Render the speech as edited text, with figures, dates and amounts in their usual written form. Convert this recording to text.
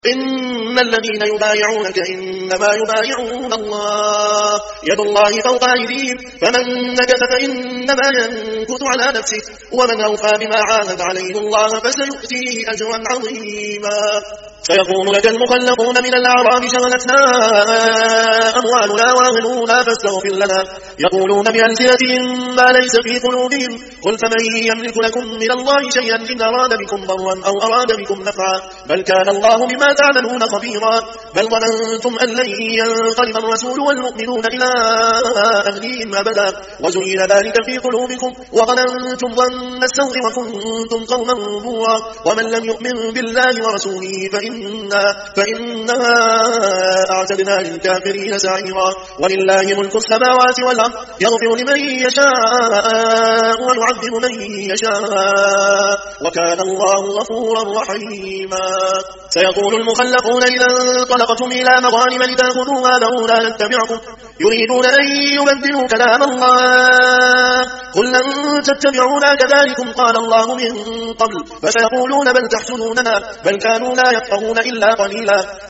إن الذين يبايعونك إنما يبايعون الله يد الله فوق أيديهم فمن نكث فإنما ينكث على نفسه ومن أوفى بما عاهد عليه الله فسيؤتيه أجرا عظيما سيقول لك المخلفون من الأعراب شغلتنا أموالنا وأهلنا فاستغفر لنا يقولون بألسنتهم ما ليس في قلوبهم قل فمن يملك لكم من الله شيئا إن أراد بكم ضرا أو أراد بكم نفعا بل كان الله بما تعملون خبيرا بل ظننتم أن لن ينقلب الرسول والمؤمنون إلى أهلهم أبدا وزين ذلك في قلوبكم وظننتم ظن السوء وكنتم قوما بورا ومن لم يؤمن بالله ورسوله فإنا أعتدنا للكافرين سعيرا ولله ملك السماوات والأرض يغفر لمن يشاء ويعذب من يشاء وكان الله غفورا رحيما سيقول المخلفون إذا انطلقتم إلى مغانم لتأخذوها ذرونا نتبعكم يريدون أن يبدلوا كلام الله قل لن تتبعونا كذلكم قال الله من قبل فسيقولون بل تحسدوننا بل كانوا لا يفقهون إلا قليلا